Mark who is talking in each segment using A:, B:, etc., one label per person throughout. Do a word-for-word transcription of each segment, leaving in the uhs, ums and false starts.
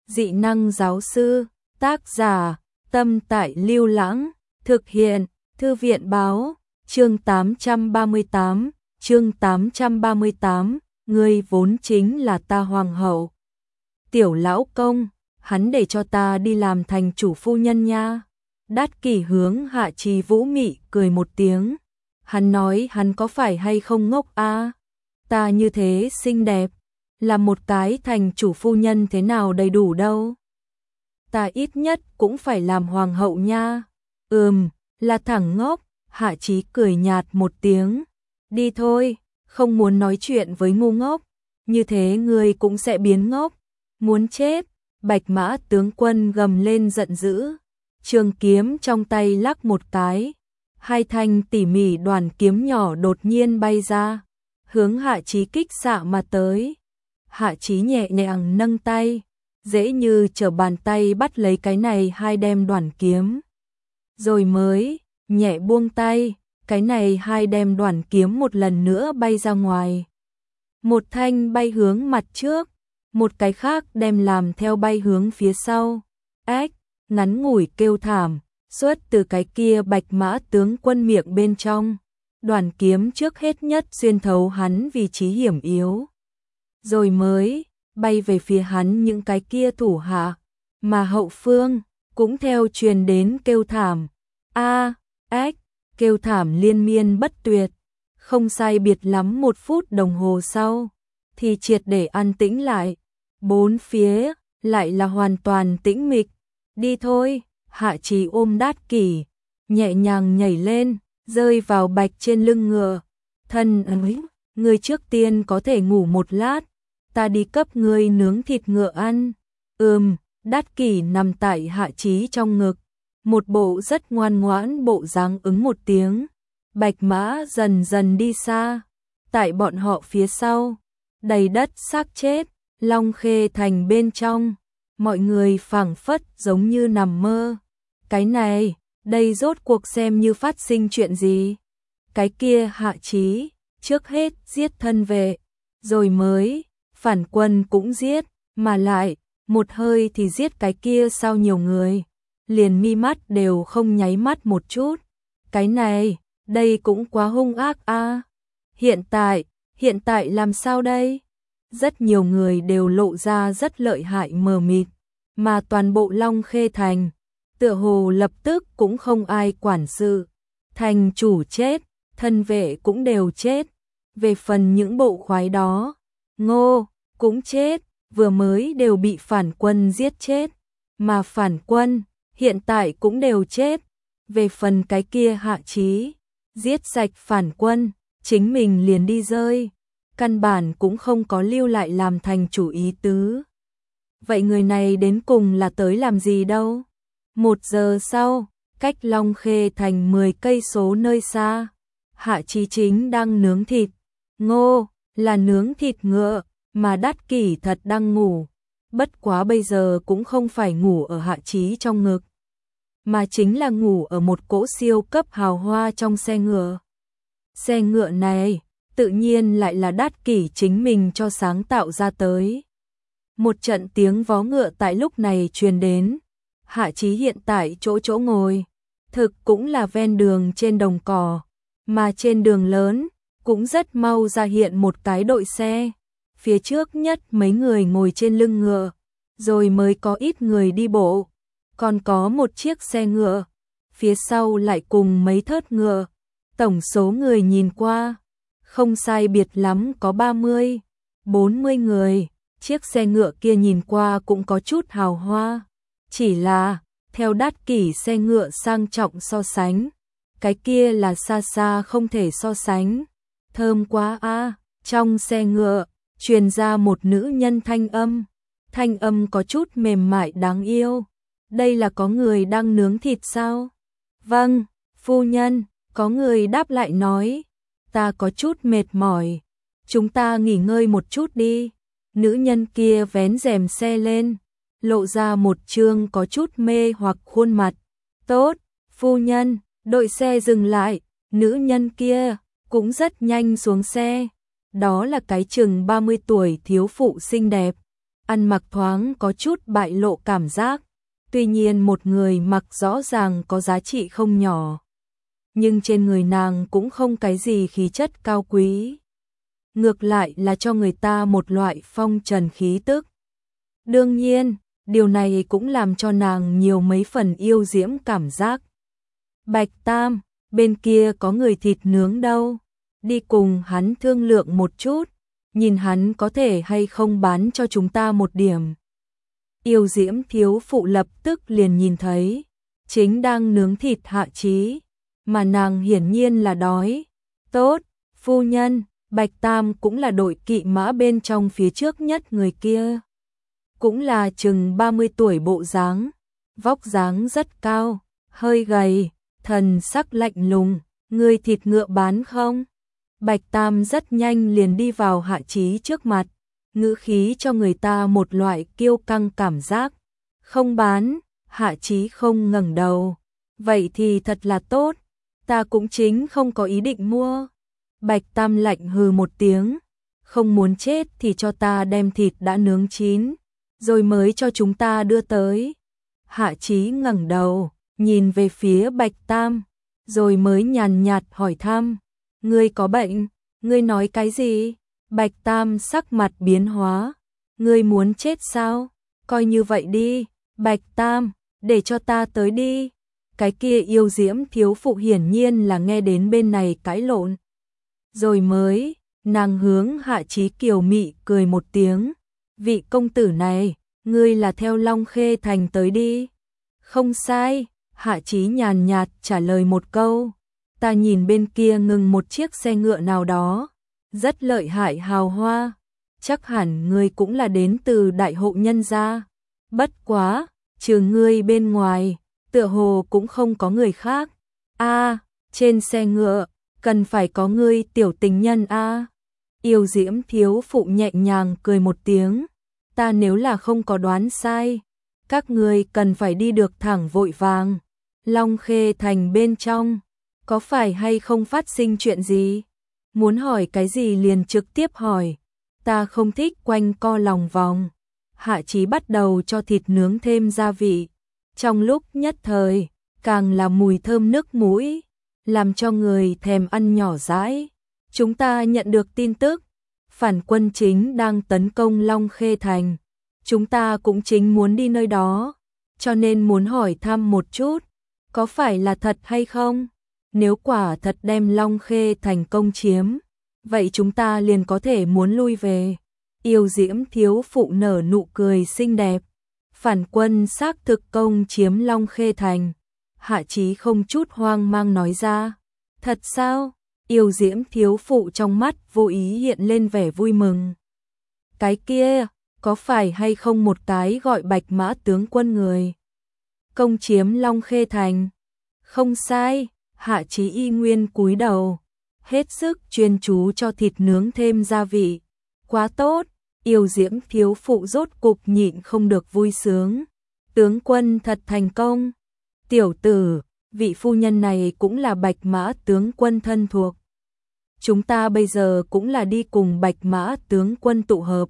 A: Dị năng giáo sư, tác giả, Tâm Tại Lưu Lãng, thực hiện, Thư viện báo, chương tám trăm ba mươi tám, chương tám trăm ba mươi tám, ngươi vốn chính là ta hoàng hậu. Tiểu lão công, hắn để cho ta đi làm thành chủ phu nhân nha. Đát Kỷ hướng Hạ Trì Vũ mị cười một tiếng. Hắn nói hắn có phải hay không ngốc a? Ta như thế xinh đẹp, là một cái thành chủ phu nhân thế nào đầy đủ đâu. Ta ít nhất cũng phải làm hoàng hậu nha. Ừm, là thằng ngốc. Hạ Chí cười nhạt một tiếng. Đi thôi, không muốn nói chuyện với ngu ngốc. Như thế ngươi cũng sẽ biến ngốc. Muốn chết. Bạch Mã tướng quân gầm lên giận dữ. Trường kiếm trong tay lắc một cái. Hai thanh tỉ mỉ đoàn kiếm nhỏ đột nhiên bay ra, hướng Hạ Chí kích xạ mà tới. Hạ Chí nhẹ nhàng nâng tay, dễ như trở bàn tay bắt lấy cái này hai đem đoàn kiếm. Rồi mới nhẹ buông tay, cái này hai đem đoàn kiếm một lần nữa bay ra ngoài. Một thanh bay hướng mặt trước, một cái khác đem làm theo bay hướng phía sau. Ách, ngắn ngủi kêu thảm, xuất từ cái kia Bạch Mã tướng quân miệng bên trong. Đoàn kiếm trước hết nhất xuyên thấu hắn vị trí hiểm yếu. Rồi mới bay về phía hắn những cái kia thủ hạ, mà hậu phương cũng theo truyền đến kêu thảm. A, ách, kêu thảm liên miên bất tuyệt. Không sai biệt lắm một phút đồng hồ sau, thì triệt để an tĩnh lại. Bốn phía lại là hoàn toàn tĩnh mịch. Đi thôi. Hạ Chí ôm Đát Kỷ, nhẹ nhàng nhảy lên, rơi vào bạch trên lưng ngựa. Thân ơi, ngươi trước tiên có thể ngủ một lát, ta đi cấp ngươi nướng thịt ngựa ăn. Ừm, Đát Kỷ nằm tại Hạ Chí trong ngực, một bộ rất ngoan ngoãn bộ dáng ứng một tiếng. Bạch Mã dần dần đi xa, tại bọn họ phía sau, đầy đất xác chết, Long Khê thành bên trong. Mọi người phảng phất giống như nằm mơ. Cái này, đây rốt cuộc xem như phát sinh chuyện gì? Cái kia Hạ Chí, trước hết giết thân vệ, rồi mới, phản quân cũng giết, mà lại, một hơi thì giết cái kia sao nhiều người, liền mi mắt đều không nháy mắt một chút. Cái này, đây cũng quá hung ác a. Hiện tại, hiện tại làm sao đây? Rất nhiều người đều lộ ra rất lợi hại mờ mịt, mà toàn bộ Long Khê thành, tựa hồ lập tức cũng không ai quản sự. Thành chủ chết, thân vệ cũng đều chết. Về phần những bộ khoái đó, Ngô cũng chết, vừa mới đều bị phản quân giết chết, mà phản quân hiện tại cũng đều chết. Về phần cái kia Hạ Chí, giết sạch phản quân, chính mình liền đi rơi, căn bản cũng không có lưu lại làm thành chủ ý tứ. Vậy người này đến cùng là tới làm gì đâu? Một giờ sau, cách Long Khê thành mười cây số nơi xa, Hạ Chí chính đang nướng thịt. Ngô là nướng thịt ngựa, mà Đát Kỷ thật đang ngủ. Bất quá bây giờ cũng không phải ngủ ở Hạ Chí trong ngực, mà chính là ngủ ở một cỗ siêu cấp hào hoa trong xe ngựa. Xe ngựa này, tự nhiên lại là Đát Kỷ chính mình cho sáng tạo ra tới. Một trận tiếng vó ngựa tại lúc này truyền đến. Hạ Chí hiện tại chỗ chỗ ngồi, thực cũng là ven đường trên đồng cỏ, mà trên đường lớn, cũng rất mau ra hiện một cái đội xe. Phía trước nhất mấy người ngồi trên lưng ngựa, rồi mới có ít người đi bộ, còn có một chiếc xe ngựa, phía sau lại cùng mấy thớt ngựa. Tổng số người nhìn qua, không sai biệt lắm có ba mươi, bốn mươi người. Chiếc xe ngựa kia nhìn qua cũng có chút hào hoa, chỉ là, theo Đát Kỷ xe ngựa sang trọng so sánh, cái kia là xa xa không thể so sánh. Thơm quá a. Trong xe ngựa, truyền ra một nữ nhân thanh âm, thanh âm có chút mềm mại đáng yêu. Đây là có người đang nướng thịt sao? Vâng, phu nhân, có người đáp lại nói, ta có chút mệt mỏi, chúng ta nghỉ ngơi một chút đi. Nữ nhân kia vén rèm xe lên, lộ ra một trương có chút mê hoặc khuôn mặt. Tốt, phu nhân. Đội xe dừng lại, nữ nhân kia cũng rất nhanh xuống xe. Đó là cái chừng ba mươi tuổi thiếu phụ xinh đẹp. ăn mặc thoáng có chút bại lộ cảm giác. Tuy nhiên một người mặc rõ ràng có giá trị không nhỏ. Nhưng trên người nàng cũng không cái gì khí chất cao quý. Ngược lại là cho người ta một loại phong trần khí tức. Đương nhiên, điều này cũng làm cho nàng nhiều mấy phần yêu diễm cảm giác. Bạch Tam, bên kia có người thịt nướng đâu, đi cùng hắn thương lượng một chút, nhìn hắn có thể hay không bán cho chúng ta một điểm. Yêu diễm thiếu phụ lập tức liền nhìn thấy, chính đang nướng thịt Hạ Chí, mà nàng hiển nhiên là đói. Tốt, phu nhân, Bạch Tam cũng là đội kỵ mã bên trong phía trước nhất người kia. Cũng là chừng ba mươi tuổi bộ dáng, vóc dáng rất cao, hơi gầy, thần sắc lạnh lùng, người thịt ngựa bán không? Bạch Tam rất nhanh liền đi vào Hạ Chí trước mặt, ngữ khí cho người ta một loại kiêu căng cảm giác. Không bán, Hạ Chí không ngẩng đầu. Vậy thì thật là tốt, ta cũng chính không có ý định mua. Bạch Tam lạnh hừ một tiếng, không muốn chết thì cho ta đem thịt đã nướng chín, rồi mới cho chúng ta đưa tới. Hạ Chí ngẩng đầu, nhìn về phía Bạch Tam, rồi mới nhàn nhạt hỏi thăm, ngươi có bệnh, ngươi nói cái gì? Bạch Tam sắc mặt biến hóa, ngươi muốn chết sao? Coi như vậy đi, Bạch Tam, để cho ta tới đi. Cái kia yêu diễm thiếu phụ hiển nhiên là nghe đến bên này cãi lộn. Rồi mới, nàng hướng Hạ Chí kiều mị cười một tiếng, vị công tử này, ngươi là theo Long Khê Thành tới đi. Không sai, Hạ Chí nhàn nhạt trả lời một câu, ta nhìn bên kia ngừng một chiếc xe ngựa nào đó, rất lợi hại hào hoa, chắc hẳn ngươi cũng là đến từ đại hộ nhân gia. Bất quá, trừ ngươi bên ngoài, tựa hồ cũng không có người khác. A, trên xe ngựa, cần phải có ngươi tiểu tình nhân a. Yêu diễm thiếu phụ nhẹ nhàng cười một tiếng, ta nếu là không có đoán sai, các ngươi cần phải đi được thẳng vội vàng. Long Khê Thành bên trong, có phải hay không phát sinh chuyện gì? Muốn hỏi cái gì liền trực tiếp hỏi, ta không thích quanh co lòng vòng. Hạ Chí bắt đầu cho thịt nướng thêm gia vị, trong lúc nhất thời, càng là mùi thơm nước mũi, làm cho người thèm ăn nhỏ dãi. Chúng ta nhận được tin tức, phản quân chính đang tấn công Long Khê Thành, chúng ta cũng chính muốn đi nơi đó, cho nên muốn hỏi thăm một chút, có phải là thật hay không? Nếu quả thật đem Long Khê Thành công chiếm, vậy chúng ta liền có thể muốn lui về. Yêu diễm thiếu phụ nở nụ cười xinh đẹp, phản quân xác thực công chiếm Long Khê Thành. Hạ Chí không chút hoang mang nói ra, thật sao? Yêu diễm thiếu phụ trong mắt vô ý hiện lên vẻ vui mừng. Cái kia, có phải hay không một cái gọi Bạch Mã tướng quân người công chiếm Long Khê Thành? Không sai, Hạ Chí y nguyên cúi đầu, hết sức chuyên chú cho thịt nướng thêm gia vị. Quá tốt, yêu diễm thiếu phụ rốt cục nhịn không được vui sướng. Tướng quân thật thành công. Tiểu tử, vị phu nhân này cũng là Bạch Mã tướng quân thân thuộc. Chúng ta bây giờ cũng là đi cùng Bạch Mã tướng quân tụ hợp.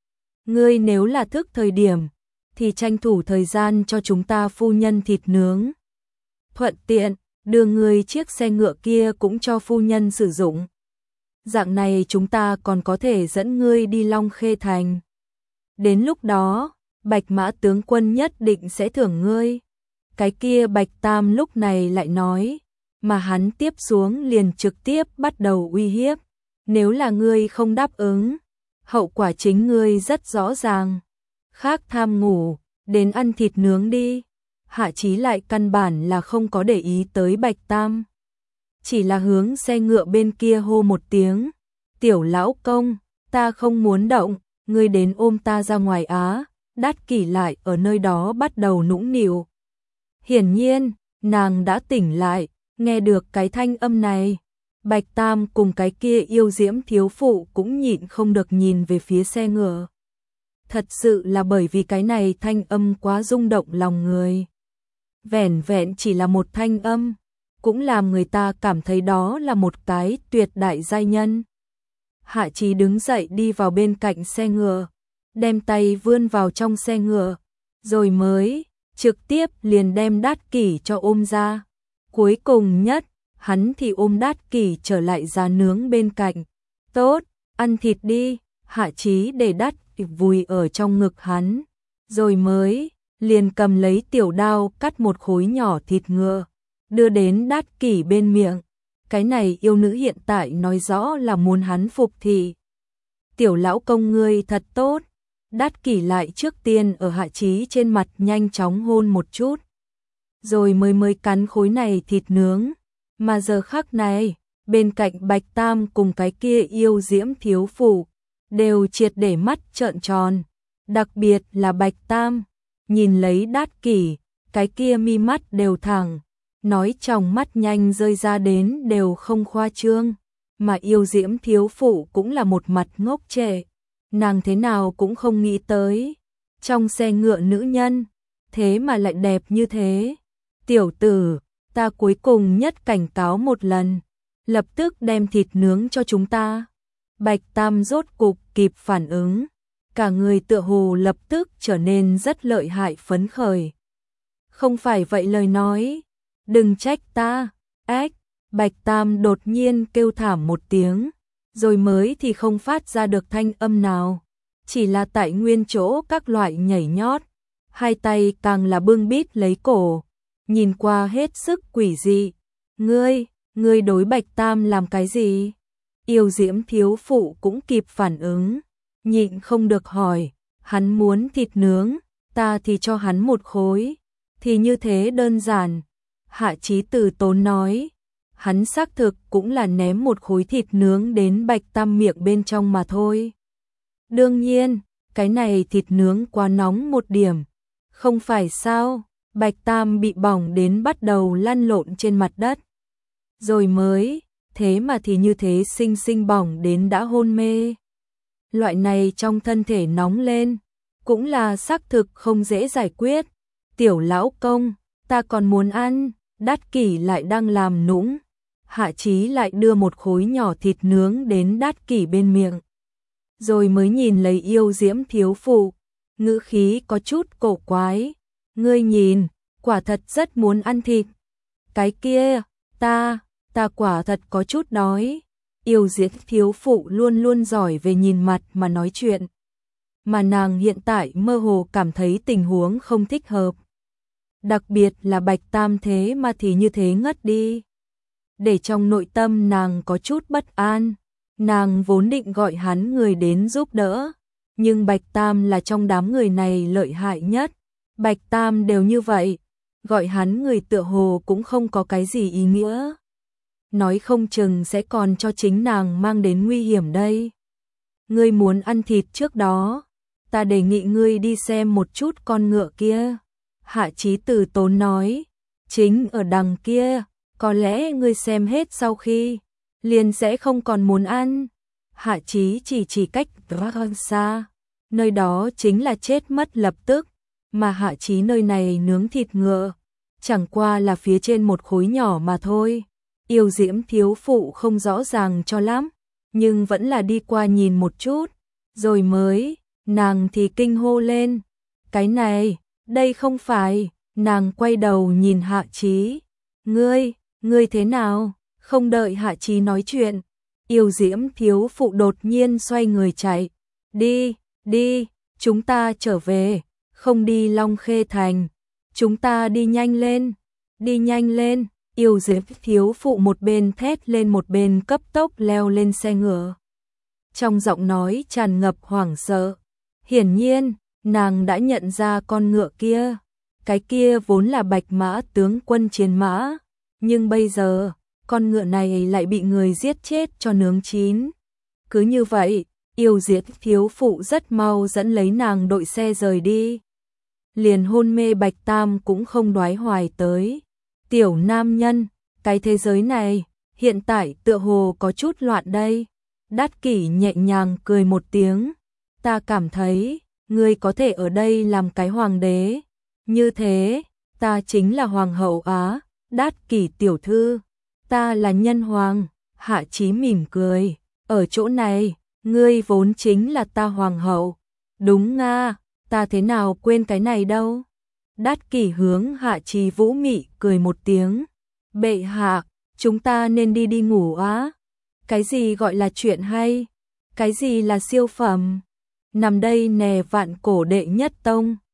A: Ngươi nếu là thức thời điểm, thì tranh thủ thời gian cho chúng ta phu nhân thịt nướng. Thuận tiện, đưa ngươi chiếc xe ngựa kia cũng cho phu nhân sử dụng. Dạng này chúng ta còn có thể dẫn ngươi đi Long Khê Thành. Đến lúc đó, Bạch Mã tướng quân nhất định sẽ thưởng ngươi. Cái kia Bạch Tam lúc này lại nói, mà hắn tiếp xuống liền trực tiếp bắt đầu uy hiếp. Nếu là ngươi không đáp ứng, hậu quả chính ngươi rất rõ ràng. Khác tham ngủ, đến ăn thịt nướng đi. Hạ Chí lại căn bản là không có để ý tới Bạch Tam. Chỉ là hướng xe ngựa bên kia hô một tiếng, tiểu lão công, ta không muốn động, ngươi đến ôm ta ra ngoài á. Đát Kỷ lại ở nơi đó bắt đầu nũng nịu. Hiển nhiên, nàng đã tỉnh lại, nghe được cái thanh âm này. Bạch Tam cùng cái kia yêu diễm thiếu phụ cũng nhịn không được nhìn về phía xe ngựa. Thật sự là bởi vì cái này thanh âm quá rung động lòng người. Vẻn vẹn chỉ là một thanh âm, cũng làm người ta cảm thấy đó là một cái tuyệt đại giai nhân. Hạ Chí đứng dậy đi vào bên cạnh xe ngựa, đem tay vươn vào trong xe ngựa, rồi mới trực tiếp liền đem Đát Kỷ cho ôm ra. Cuối cùng nhất, hắn thì ôm Đát Kỷ trở lại giá nướng bên cạnh. Tốt, ăn thịt đi, Hạ Chí để Đát Kỷ vùi ở trong ngực hắn, rồi mới liền cầm lấy tiểu đao cắt một khối nhỏ thịt ngựa, đưa đến Đát Kỷ bên miệng. Cái này yêu nữ hiện tại nói rõ là muốn hắn phục thị. Tiểu lão công ngươi thật tốt. Đát Kỷ lại trước tiên ở Hạ Chí trên mặt nhanh chóng hôn một chút, rồi mới mới cắn khối này thịt nướng. Mà giờ khắc này, bên cạnh Bạch Tam cùng cái kia yêu diễm thiếu phụ đều triệt để mắt trợn tròn. Đặc biệt là Bạch Tam, nhìn lấy Đát Kỷ, cái kia mi mắt đều thẳng, nói trong mắt nhanh rơi ra đến đều không khoa trương. Mà yêu diễm thiếu phụ cũng là một mặt ngốc trệ, nàng thế nào cũng không nghĩ tới, trong xe ngựa nữ nhân, thế mà lại đẹp như thế. Tiểu tử, ta cuối cùng nhất cảnh cáo một lần, lập tức đem thịt nướng cho chúng ta. Bạch Tam rốt cục kịp phản ứng, cả người tựa hồ lập tức trở nên rất lợi hại phấn khởi. Không phải vậy lời nói, đừng trách ta. Ách, Bạch Tam đột nhiên kêu thảm một tiếng, rồi mới thì không phát ra được thanh âm nào, chỉ là tại nguyên chỗ các loại nhảy nhót, hai tay càng là bưng bít lấy cổ, nhìn qua hết sức quỷ dị. Ngươi, ngươi đối Bạch Tam làm cái gì? Yêu diễm thiếu phụ cũng kịp phản ứng, nhịn không được hỏi, hắn muốn thịt nướng, ta thì cho hắn một khối, thì như thế đơn giản. Hạ Chí từ tốn nói, hắn xác thực cũng là ném một khối thịt nướng đến Bạch Tam miệng bên trong mà thôi. Đương nhiên, cái này thịt nướng quá nóng một điểm, không phải sao? Bạch Tam bị bỏng đến bắt đầu lăn lộn trên mặt đất, rồi mới, thế mà thì như thế sinh sinh bỏng đến đã hôn mê. Loại này trong thân thể nóng lên, cũng là xác thực không dễ giải quyết. Tiểu lão công, ta còn muốn ăn. Đát Kỷ lại đang làm nũng, Hạ Chí lại đưa một khối nhỏ thịt nướng đến Đát Kỷ bên miệng, rồi mới nhìn lấy yêu diễm thiếu phụ, ngữ khí có chút cổ quái. Ngươi nhìn, quả thật rất muốn ăn thịt. Cái kia, ta, ta quả thật có chút đói. Yêu diễm thiếu phụ luôn luôn giỏi về nhìn mặt mà nói chuyện, mà nàng hiện tại mơ hồ cảm thấy tình huống không thích hợp. Đặc biệt là Bạch Tam thế mà thì như thế ngất đi, để trong nội tâm nàng có chút bất an. Nàng vốn định gọi hắn người đến giúp đỡ, nhưng Bạch Tam là trong đám người này lợi hại nhất. Bạch Tam đều như vậy, gọi hắn người tựa hồ cũng không có cái gì ý nghĩa. Nói không chừng sẽ còn cho chính nàng mang đến nguy hiểm đây. Ngươi muốn ăn thịt trước đó, ta đề nghị ngươi đi xem một chút con ngựa kia. Hạ Chí từ tốn nói, chính ở đằng kia, có lẽ ngươi xem hết sau khi, liền sẽ không còn muốn ăn. Hạ Chí chỉ chỉ cách rất xa, nơi đó chính là chết mất lập tức, mà Hạ Chí nơi này nướng thịt ngựa, chẳng qua là phía trên một khối nhỏ mà thôi. Yêu diễm thiếu phụ không rõ ràng cho lắm, nhưng vẫn là đi qua nhìn một chút, rồi mới, nàng thì kinh hô lên. Cái này, đây không phải. Nàng quay đầu nhìn Hạ Chí. Ngươi, ngươi thế nào? Không đợi Hạ Chí nói chuyện, yêu diễm thiếu phụ đột nhiên xoay người chạy. Đi, đi, chúng ta trở về, không đi Long Khê Thành, chúng ta đi nhanh lên, đi nhanh lên. Yêu diễm thiếu phụ một bên thét lên một bên cấp tốc leo lên xe ngựa, trong giọng nói tràn ngập hoảng sợ. Hiển nhiên, nàng đã nhận ra con ngựa kia, cái kia vốn là Bạch Mã tướng quân chiến mã, nhưng bây giờ, con ngựa này lại bị người giết chết cho nướng chín. Cứ như vậy, yêu diễm thiếu phụ rất mau dẫn lấy nàng đội xe rời đi. Liền hôn mê Bạch Tam cũng không đoái hoài tới. Tiểu nam nhân, cái thế giới này, hiện tại tựa hồ có chút loạn đây. Đát Kỷ nhẹ nhàng cười một tiếng. Ta cảm thấy, ngươi có thể ở đây làm cái hoàng đế. Như thế, ta chính là hoàng hậu á. Đát Kỷ tiểu thư, ta là nhân hoàng. Hạ Chí mỉm cười. Ở chỗ này, ngươi vốn chính là ta hoàng hậu. Đúng nga, ta thế nào quên cái này đâu. Đát Kỷ hướng Hạ Trì Vũ mị cười một tiếng. Bệ hạ, chúng ta nên đi đi ngủ á. Cái gì gọi là chuyện hay? Cái gì là siêu phẩm? Nằm đây nè vạn cổ đệ nhất tông.